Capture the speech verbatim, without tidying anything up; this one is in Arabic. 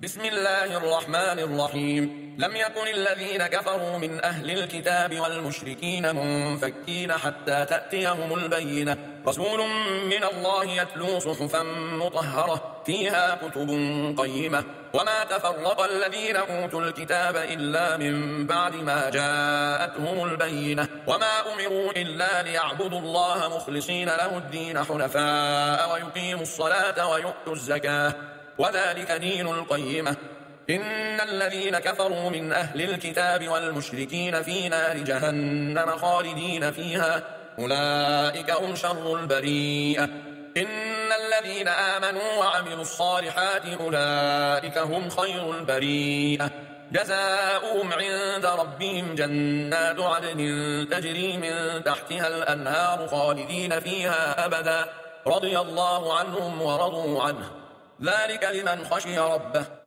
بسم الله الرحمن الرحيم لم يكن الذين كفروا من أهل الكتاب والمشركين منفكين حتى تأتيهم البينة رسول من الله يتلو صحفا مطهرة فيها كتب قيمة وما تفرق الذين أوتوا الكتاب إلا من بعد ما جاءتهم البينة وما أمروا إلا ليعبدوا الله مخلصين له الدين حنفاء ويقيموا الصلاة ويؤتوا الزكاة وذلك دين القيمة إن الذين كفروا من أهل الكتاب والمشركين في نار جهنم خالدين فيها أولئك هم شر البريئة إن الذين آمنوا وعملوا الصالحات أولئك هم خير البريئة جزاؤهم عند ربهم جنات عدن تجري من تحتها الأنهار خالدين فيها أبدا رضي الله عنهم ورضوا عنه ذلك لمن خشي ربه